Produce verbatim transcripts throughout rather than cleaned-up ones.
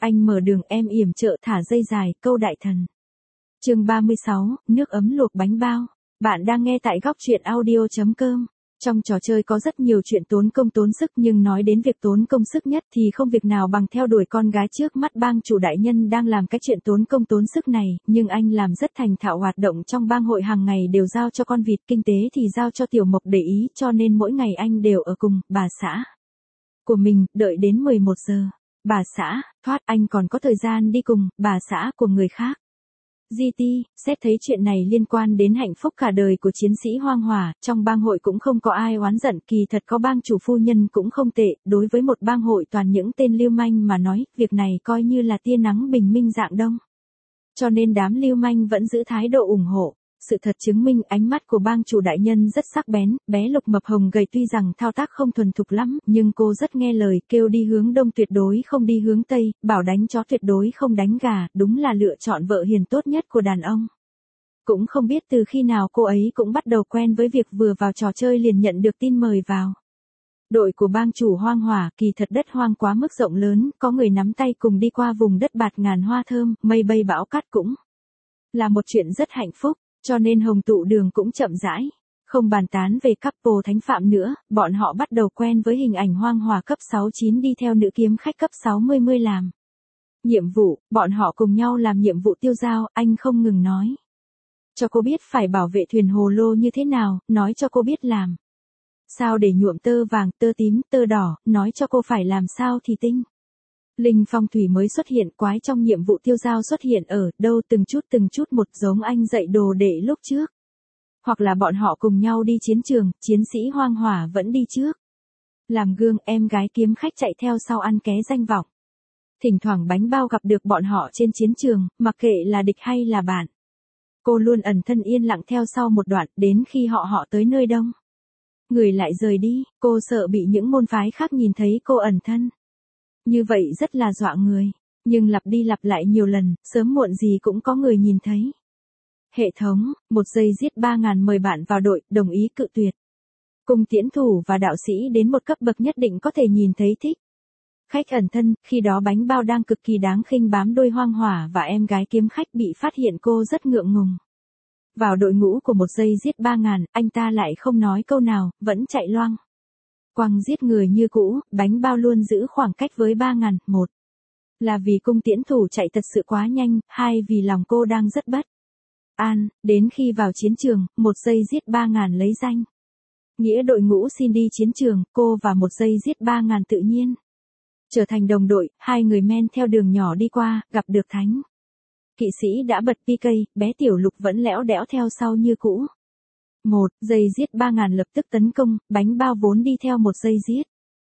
Anh mở đường em yểm trợ thả dây dài, câu đại thần. Chương ba mươi sáu, nước ấm luộc bánh bao. Bạn đang nghe tại góc truyện audio chấm com. Trong trò chơi có rất nhiều chuyện tốn công tốn sức, nhưng nói đến việc tốn công sức nhất thì không việc nào bằng theo đuổi con gái trước mắt. Bang chủ đại nhân đang làm cái chuyện tốn công tốn sức này, nhưng anh làm rất thành thạo, hoạt động trong bang hội hàng ngày đều giao cho con vịt, kinh tế thì giao cho Tiểu Mộc để ý, cho nên mỗi ngày anh đều ở cùng bà xã của mình, đợi đến mười một giờ. Bà xã, thoát, anh còn có thời gian đi cùng bà xã của người khác. giê tê, xét thấy chuyện này liên quan đến hạnh phúc cả đời của chiến sĩ Hoang Hỏa, trong bang hội cũng không có ai oán giận, kỳ thật có bang chủ phu nhân cũng không tệ, đối với một bang hội toàn những tên lưu manh mà nói, việc này coi như là tia nắng bình minh dạng đông. Cho nên đám lưu manh vẫn giữ thái độ ủng hộ. Sự thật chứng minh ánh mắt của bang chủ đại nhân rất sắc bén, bé Lục mập hồng gầy tuy rằng thao tác không thuần thục lắm, nhưng cô rất nghe lời, kêu đi hướng đông tuyệt đối không đi hướng tây, bảo đánh chó tuyệt đối không đánh gà, đúng là lựa chọn vợ hiền tốt nhất của đàn ông. Cũng không biết từ khi nào cô ấy cũng bắt đầu quen với việc vừa vào trò chơi liền nhận được tin mời vào. Đội của bang chủ Hoang Hỏa, kỳ thật đất hoang quá mức rộng lớn, có người nắm tay cùng đi qua vùng đất bạt ngàn hoa thơm, mây bay bão cát cũng là một chuyện rất hạnh phúc. Cho nên Hồng Tụ Đường cũng chậm rãi, không bàn tán về couple thánh phạm nữa, bọn họ bắt đầu quen với hình ảnh Hoang Hỏa cấp sáu chín đi theo nữ kiếm khách cấp sáu mươi mươi làm nhiệm vụ, bọn họ cùng nhau làm nhiệm vụ tiêu dao, anh không ngừng nói cho cô biết phải bảo vệ thuyền hồ lô như thế nào, nói cho cô biết làm sao để nhuộm tơ vàng, tơ tím, tơ đỏ, nói cho cô phải làm sao thì tinh linh phong thủy mới xuất hiện, quái trong nhiệm vụ tiêu dao xuất hiện ở đâu từng chút từng chút một, giống anh dạy đồ đệ lúc trước. Hoặc là bọn họ cùng nhau đi chiến trường, chiến sĩ Hoang Hỏa vẫn đi trước. Làm gương, em gái kiếm khách chạy theo sau ăn ké danh vọng. Thỉnh thoảng bánh bao gặp được bọn họ trên chiến trường, mặc kệ là địch hay là bạn. Cô luôn ẩn thân yên lặng theo sau một đoạn, đến khi họ họ tới nơi đông. Người lại rời đi, cô sợ bị những môn phái khác nhìn thấy cô ẩn thân. Như vậy rất là dọa người, nhưng lặp đi lặp lại nhiều lần, sớm muộn gì cũng có người nhìn thấy. Hệ thống, một giây giết ba ngàn mời bạn vào đội, đồng ý cự tuyệt. Cung tiễn thủ và đạo sĩ đến một cấp bậc nhất định có thể nhìn thấy thích. Khách ẩn thân, khi đó bánh bao đang cực kỳ đáng khinh bám đôi Hoang Hỏa và em gái kiếm khách bị phát hiện, cô rất ngượng ngùng. Vào đội ngũ của một giây giết ba ngàn, anh ta lại không nói câu nào, vẫn chạy loang quăng giết người như cũ, bánh bao luôn giữ khoảng cách với ba ngàn, một là vì cung tiễn thủ chạy thật sự quá nhanh, hai vì lòng cô đang rất bất an, đến khi vào chiến trường, một giây giết ba ngàn lấy danh nghĩa đội ngũ xin đi chiến trường, cô và một giây giết ba ngàn tự nhiên trở thành đồng đội, hai người men theo đường nhỏ đi qua, gặp được thánh kỵ sĩ đã bật pê ca, bé Tiểu Lục vẫn lẽo đẽo theo sau như cũ. Một giây giết ba ngàn lập tức tấn công, bánh bao vốn đi theo một giây giết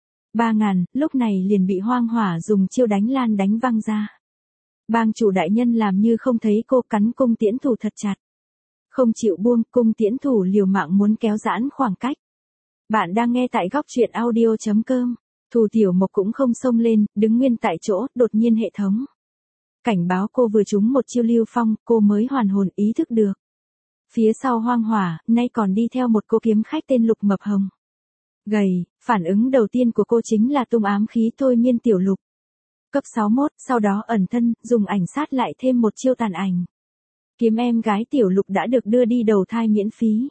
ba ngàn, lúc này liền bị Hoang Hỏa dùng chiêu đánh lan đánh văng ra. Bang chủ đại nhân làm như không thấy cô, cắn cung tiễn thủ thật chặt. Không chịu buông, cung tiễn thủ liều mạng muốn kéo giãn khoảng cách. Bạn đang nghe tại góc truyện audio chấm com. Thù Tiểu Mộc cũng không xông lên, đứng nguyên tại chỗ, đột nhiên hệ thống cảnh báo cô vừa trúng một chiêu lưu phong, cô mới hoàn hồn ý thức được. Phía sau Hoang Hỏa, nay còn đi theo một cô kiếm khách tên Lục mập hồng. Gầy, phản ứng đầu tiên của cô chính là tung ám khí thôi miên Tiểu Lục. Cấp sáu mốt, sau đó ẩn thân, dùng ảnh sát lại thêm một chiêu tàn ảnh. Kiếm em gái Tiểu Lục đã được đưa đi đầu thai miễn phí.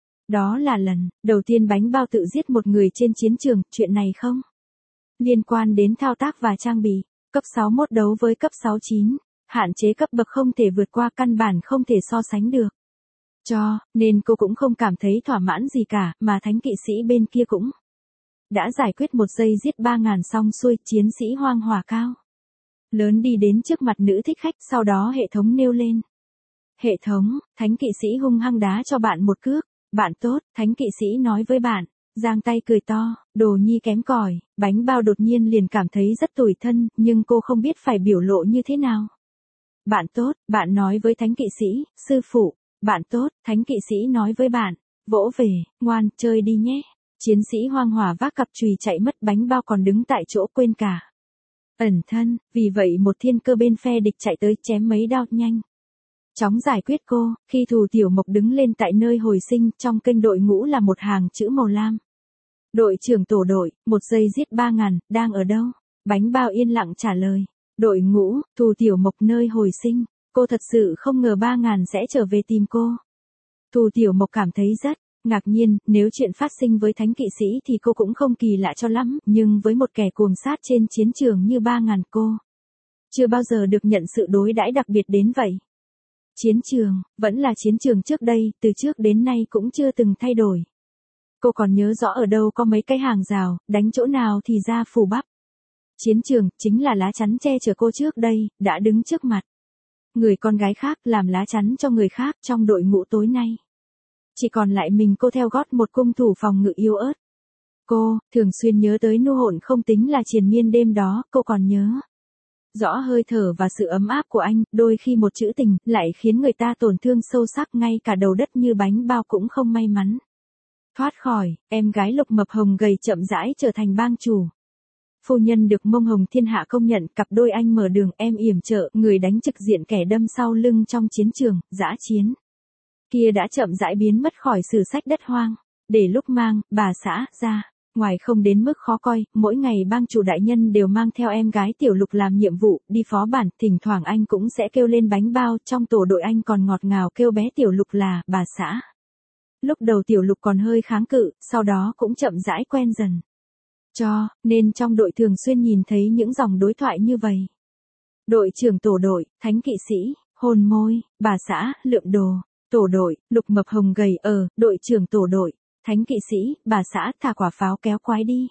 Đó là lần đầu tiên bánh bao tự giết một người trên chiến trường, chuyện này không liên quan đến thao tác và trang bị. Cấp sáu mốt đấu với cấp sáu chín, hạn chế cấp bậc không thể vượt qua, căn bản không thể so sánh được. Cho nên cô cũng không cảm thấy thỏa mãn gì cả, mà thánh kỵ sĩ bên kia cũng đã giải quyết một giây giết ba ngàn xong xuôi, chiến sĩ Hoang Hỏa cao lớn đi đến trước mặt nữ thích khách, sau đó hệ thống nêu lên. Hệ thống, thánh kỵ sĩ hung hăng đá cho bạn một cước. Bạn tốt, thánh kỵ sĩ nói với bạn, giang tay cười to, đồ nhi kém cỏi. Bánh bao đột nhiên liền cảm thấy rất tủi thân, nhưng cô không biết phải biểu lộ như thế nào. Bạn tốt, bạn nói với thánh kỵ sĩ, sư phụ. Bạn tốt, thánh kỵ sĩ nói với bạn, vỗ về, ngoan, chơi đi nhé. Chiến sĩ Hoang Hỏa vác cặp chùy chạy mất, bánh bao còn đứng tại chỗ quên cả ẩn thân, vì vậy một thiên cơ bên phe địch chạy tới chém mấy đao nhanh chóng giải quyết cô. Khi Thù Tiểu Mộc đứng lên tại nơi hồi sinh, trong kênh đội ngũ là một hàng chữ màu lam. Đội trưởng tổ đội, một giây giết ba ngàn, đang ở đâu? Bánh bao yên lặng trả lời. Đội ngũ, Thù Tiểu Mộc nơi hồi sinh, cô thật sự không ngờ ba ngàn sẽ trở về tìm cô. Thù Tiểu Mộc cảm thấy rất ngạc nhiên, nếu chuyện phát sinh với thánh kỵ sĩ thì cô cũng không kỳ lạ cho lắm, nhưng với một kẻ cuồng sát trên chiến trường như ba ngàn cô, chưa bao giờ được nhận sự đối đãi đặc biệt đến vậy. Chiến trường, vẫn là chiến trường trước đây, từ trước đến nay cũng chưa từng thay đổi. Cô còn nhớ rõ ở đâu có mấy cái hàng rào, đánh chỗ nào thì ra phù bắp. Chiến trường, chính là lá chắn che chở cô trước đây, đã đứng trước mặt. Người con gái khác làm lá chắn cho người khác trong đội ngũ tối nay. Chỉ còn lại mình cô theo gót một cung thủ phòng ngự yếu ớt. Cô, thường xuyên nhớ tới nu hồn không tính là triền miên đêm đó, cô còn nhớ rõ hơi thở và sự ấm áp của anh, đôi khi một chữ tình, lại khiến người ta tổn thương sâu sắc, ngay cả đầu đất như bánh bao cũng không may mắn thoát khỏi. Em gái Lục Mập Hồng gầy chậm rãi trở thành bang chủ. Phu nhân được Mông Hồng Thiên Hạ công nhận, cặp đôi anh mở đường, em yểm trợ, người đánh trực diện kẻ đâm sau lưng trong chiến trường, dã chiến. Kia đã chậm rãi biến mất khỏi sử sách đất hoang. Để lúc mang, bà xã, ra, ngoài không đến mức khó coi, mỗi ngày bang chủ đại nhân đều mang theo em gái Tiểu Lục làm nhiệm vụ, đi phó bản, thỉnh thoảng anh cũng sẽ kêu lên bánh bao, trong tổ đội anh còn ngọt ngào kêu bé Tiểu Lục là, bà xã. Lúc đầu Tiểu Lục còn hơi kháng cự, sau đó cũng chậm rãi quen dần. Cho, nên trong đội thường xuyên nhìn thấy những dòng đối thoại như vậy. Đội trưởng tổ đội, thánh kỵ sĩ, hôn môi, bà xã, lượm đồ. Tổ đội, Lục Mập Hồng gầy, ở, đội trưởng tổ đội, thánh kỵ sĩ, bà xã, thả quả pháo kéo quái đi.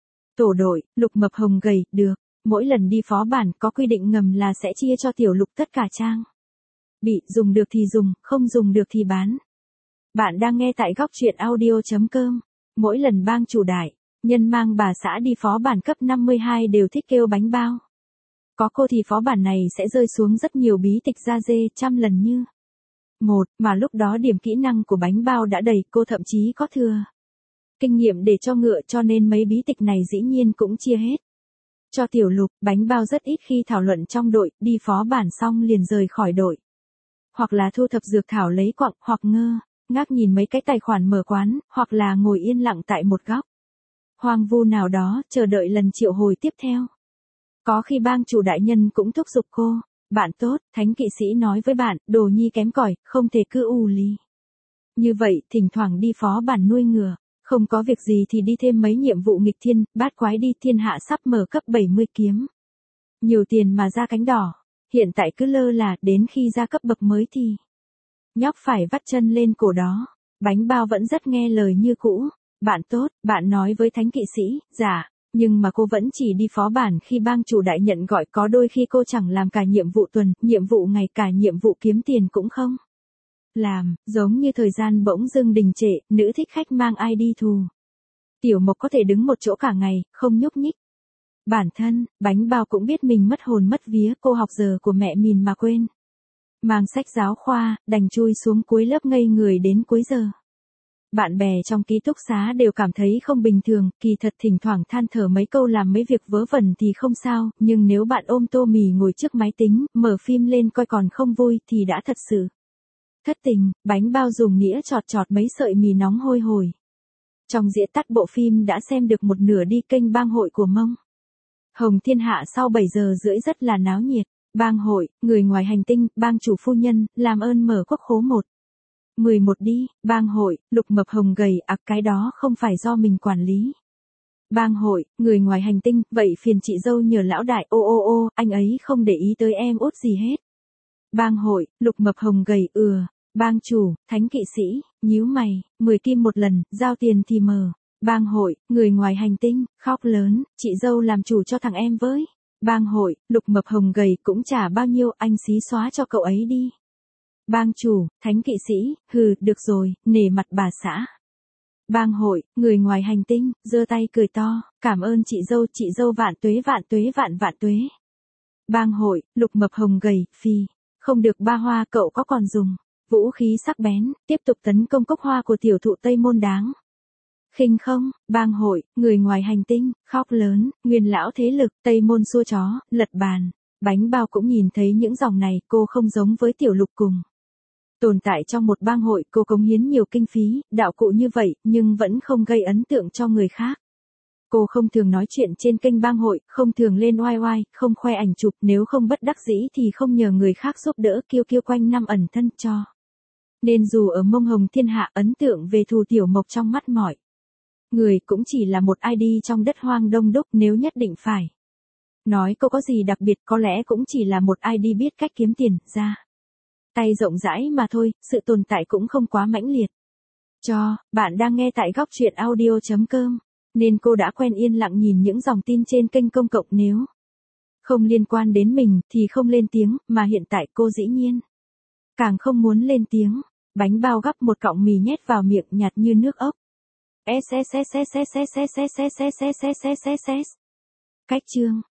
Tổ đội, Lục Mập Hồng gầy, được. Mỗi lần đi phó bản có quy định ngầm là sẽ chia cho Tiểu Lục tất cả trang bị, dùng được thì dùng, không dùng được thì bán. Bạn đang nghe tại góc truyện audio chấm com. Mỗi lần bang chủ đại nhân mang bà xã đi phó bản cấp năm mươi hai đều thích kêu bánh bao. Có cô thì phó bản này sẽ rơi xuống rất nhiều bí tịch da dê, trăm lần như một, mà lúc đó điểm kỹ năng của bánh bao đã đầy, cô thậm chí có thừa kinh nghiệm để cho ngựa, cho nên mấy bí tịch này dĩ nhiên cũng chia hết cho Tiểu Lục. Bánh bao rất ít khi thảo luận trong đội, đi phó bản xong liền rời khỏi đội. Hoặc là thu thập dược thảo lấy quặng, hoặc ngơ ngác nhìn mấy cái tài khoản mở quán, hoặc là ngồi yên lặng tại một góc hoang vu nào đó, chờ đợi lần triệu hồi tiếp theo. Có khi bang chủ đại nhân cũng thúc giục cô. Bạn tốt, thánh kỵ sĩ nói với bạn, đồ nhi kém cỏi, không thể cứ u lì. Như vậy, thỉnh thoảng đi phó bản nuôi ngựa, không có việc gì thì đi thêm mấy nhiệm vụ nghịch thiên, bát quái đi, thiên hạ sắp mở cấp bảy mươi kiếm. Nhiều tiền mà ra cánh đỏ, hiện tại cứ lơ là, đến khi ra cấp bậc mới thì nhóc phải vắt chân lên cổ đó. Bánh bao vẫn rất nghe lời như cũ. Bạn tốt, bạn nói với thánh kỵ sĩ, dạ. Nhưng mà cô vẫn chỉ đi phó bản khi bang chủ đại nhận gọi, có đôi khi cô chẳng làm cả nhiệm vụ tuần, nhiệm vụ ngày, cả nhiệm vụ kiếm tiền cũng không làm, giống như thời gian bỗng dưng đình trệ, nữ thích khách mang i đê thù. Tiểu Mộc có thể đứng một chỗ cả ngày, không nhúc nhích. Bản thân, bánh bao cũng biết mình mất hồn mất vía, cô học giờ của mẹ mình mà quên mang sách giáo khoa, đành chui xuống cuối lớp ngây người đến cuối giờ. Bạn bè trong ký túc xá đều cảm thấy không bình thường, kỳ thật thỉnh thoảng than thở mấy câu làm mấy việc vớ vẩn thì không sao, nhưng nếu bạn ôm tô mì ngồi trước máy tính, mở phim lên coi còn không vui thì đã thật sự thất tình. Bánh bao dùng nĩa chọt chọt mấy sợi mì nóng hôi hổi. Trong dĩa tắt bộ phim đã xem được một nửa, đi kênh bang hội của Mông Hồng Thiên Hạ sau bảy giờ rưỡi rất là náo nhiệt. Bang hội, người ngoài hành tinh, bang chủ phu nhân, làm ơn mở quốc khố một mười một đi. Bang hội, Lục Mập Hồng gầy, ặc à, cái đó không phải do mình quản lý. Bang hội, người ngoài hành tinh, vậy phiền chị dâu nhờ lão đại, ô ô ô, anh ấy không để ý tới em út gì hết. Bang hội, Lục Mập Hồng gầy, ừa. Bang chủ, thánh kỵ sĩ, nhíu mày, mười kim một lần, giao tiền thì mờ. Bang hội, người ngoài hành tinh, khóc lớn, chị dâu làm chủ cho thằng em với. Bang hội, Lục Mập Hồng gầy, cũng chả bao nhiêu, anh xí xóa cho cậu ấy đi. Bang chủ, thánh kỵ sĩ, hừ, được rồi, nể mặt bà xã. Bang hội, người ngoài hành tinh, giơ tay cười to, cảm ơn chị dâu, chị dâu vạn tuế vạn tuế vạn vạn tuế. Bang hội, Lục Mập Hồng gầy, phi, không được ba hoa, cậu có còn dùng vũ khí sắc bén, tiếp tục tấn công cốc hoa của tiểu thụ Tây Môn đáng khinh không. Bang hội, người ngoài hành tinh, khóc lớn, nguyên lão thế lực, Tây Môn xua chó, lật bàn. Bánh bao cũng nhìn thấy những dòng này, cô không giống với Tiểu Lục cùng tồn tại trong một bang hội, cô cống hiến nhiều kinh phí, đạo cụ như vậy, nhưng vẫn không gây ấn tượng cho người khác. Cô không thường nói chuyện trên kênh bang hội, không thường lên oai oai, không khoe ảnh chụp, nếu không bất đắc dĩ thì không nhờ người khác giúp đỡ kiêu kiêu quanh năm ẩn thân cho. Nên dù ở mông hồng thiên hạ, ấn tượng về Thù Tiểu Mộc trong mắt mọi người cũng chỉ là một i đê trong đất hoang đông đúc. Nếu nhất định phải nói cô có gì đặc biệt, có lẽ cũng chỉ là một i đê biết cách kiếm tiền, ra tay rộng rãi mà thôi, sự tồn tại cũng không quá mãnh liệt. Cho, bạn đang nghe tại góc truyện audio chấm com, nên cô đã quen yên lặng nhìn những dòng tin trên kênh công cộng, nếu không liên quan đến mình thì không lên tiếng, mà hiện tại cô dĩ nhiên càng không muốn lên tiếng. Bánh bao gắp một cọng mì nhét vào miệng nhạt như nước ốc. Cách chương